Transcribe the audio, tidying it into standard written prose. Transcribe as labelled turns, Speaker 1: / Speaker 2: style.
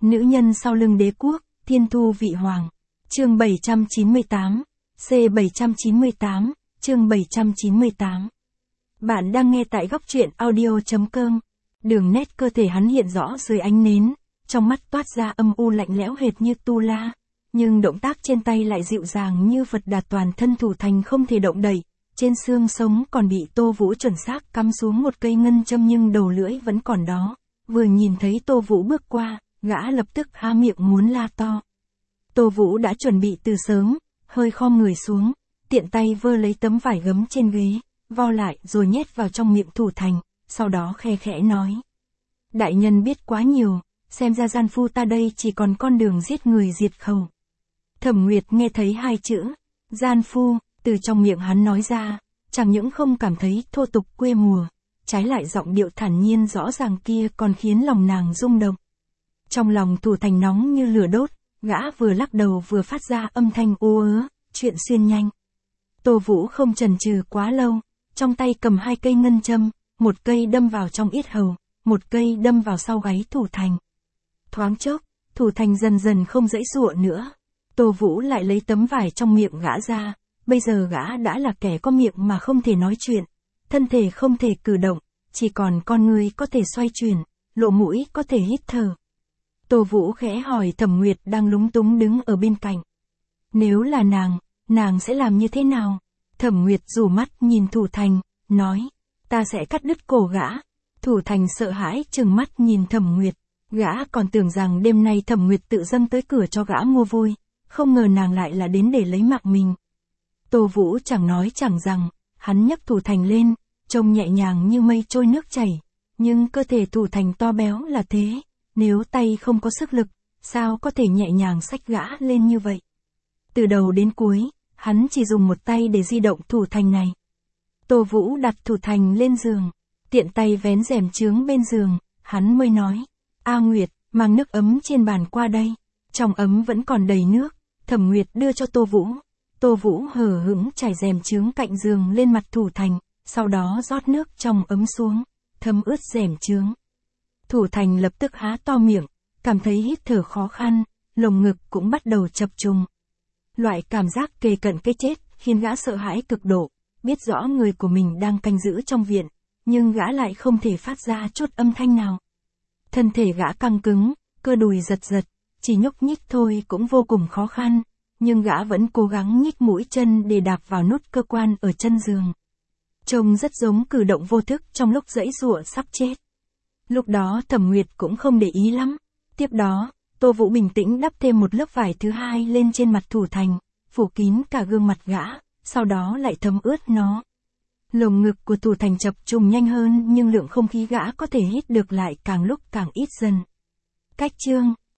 Speaker 1: Nữ nhân sau lưng đế quốc, thiên thu vị hoàng. Chương 798, C798, chương 798. Bạn đang nghe tại góc truyện audio.com. Đường nét cơ thể hắn hiện rõ dưới ánh nến, trong mắt toát ra âm u lạnh lẽo hệt như tu la, nhưng động tác trên tay lại dịu dàng như Phật Đà, toàn thân Thủ Thành không thể động đậy, trên xương sống còn bị Tô Vũ chuẩn xác cắm xuống một cây ngân châm nhưng đầu lưỡi vẫn còn đó. Vừa nhìn thấy Tô Vũ bước qua, gã lập tức há miệng muốn la to. Tô Vũ đã chuẩn bị từ sớm, hơi khom người xuống, tiện tay vơ lấy tấm vải gấm trên ghế, vo lại rồi nhét vào trong miệng Thủ Thành, sau đó khe khẽ nói. Đại nhân biết quá nhiều, xem ra gian phu ta đây chỉ còn con đường giết người diệt khẩu. Thẩm Nguyệt nghe thấy hai chữ, gian phu, từ trong miệng hắn nói ra, chẳng những không cảm thấy thô tục quê mùa, trái lại giọng điệu thản nhiên rõ ràng kia còn khiến lòng nàng rung động. Trong lòng Thủ Thành nóng như lửa đốt, gã vừa lắc đầu vừa phát ra âm thanh ú ớ, chuyện xuyên nhanh. Tô Vũ không chần chừ quá lâu, trong tay cầm hai cây ngân châm, một cây đâm vào trong yết hầu, một cây đâm vào sau gáy Thủ Thành. Thoáng chốc, Thủ Thành dần dần không dãy dụa nữa. Tô Vũ lại lấy tấm vải trong miệng gã ra, bây giờ gã đã là kẻ có miệng mà không thể nói chuyện, thân thể không thể cử động, chỉ còn con người có thể xoay chuyển, lỗ mũi có thể hít thở. Tô Vũ khẽ hỏi Thẩm Nguyệt đang lúng túng đứng ở bên cạnh. Nếu là nàng sẽ làm như thế nào? Thẩm Nguyệt rủ mắt nhìn Thủ Thành, nói, ta sẽ cắt đứt cổ gã. Thủ Thành sợ hãi trừng mắt nhìn Thẩm Nguyệt, gã còn tưởng rằng đêm nay Thẩm Nguyệt tự dâng tới cửa cho gã mua vui, không ngờ nàng lại là đến để lấy mạng mình. Tô Vũ chẳng nói chẳng rằng, hắn nhấc Thủ Thành lên, trông nhẹ nhàng như mây trôi nước chảy, nhưng cơ thể Thủ Thành to béo là thế, nếu tay không có sức lực, sao có thể nhẹ nhàng xách gã lên như vậy. Từ đầu đến cuối, hắn chỉ dùng một tay để di động Thủ Thành này. Tô Vũ đặt Thủ Thành lên giường, tiện tay vén rèm chướng bên giường, hắn mới nói, A Nguyệt, mang nước ấm trên bàn qua đây. Trong ấm vẫn còn đầy nước, Thẩm Nguyệt đưa cho Tô Vũ. Tô Vũ hờ hững trải rèm chướng cạnh giường lên mặt Thủ Thành, sau đó rót nước trong ấm xuống, thấm ướt rèm chướng. Thủ Thành lập tức há to miệng, cảm thấy hít thở khó khăn, lồng ngực cũng bắt đầu chập trùng. Loại cảm giác kề cận cái chết khiến gã sợ hãi cực độ, biết rõ người của mình đang canh giữ trong viện, nhưng gã lại không thể phát ra chút âm thanh nào. Thân thể gã căng cứng, cơ đùi giật giật, chỉ nhúc nhích thôi cũng vô cùng khó khăn, nhưng gã vẫn cố gắng nhích mũi chân để đạp vào nút cơ quan ở chân giường. Trông rất giống cử động vô thức trong lúc giãy giụa sắp chết. Lúc đó Thẩm Nguyệt cũng không để ý lắm. Tiếp đó, Tô Vũ bình tĩnh đắp thêm một lớp vải thứ hai lên trên mặt Thủ Thành, phủ kín cả gương mặt gã, sau đó lại thấm ướt nó. Lồng ngực của Thủ Thành chập trùng nhanh hơn nhưng lượng không khí gã có thể hít được lại càng lúc càng ít dần. Cách chương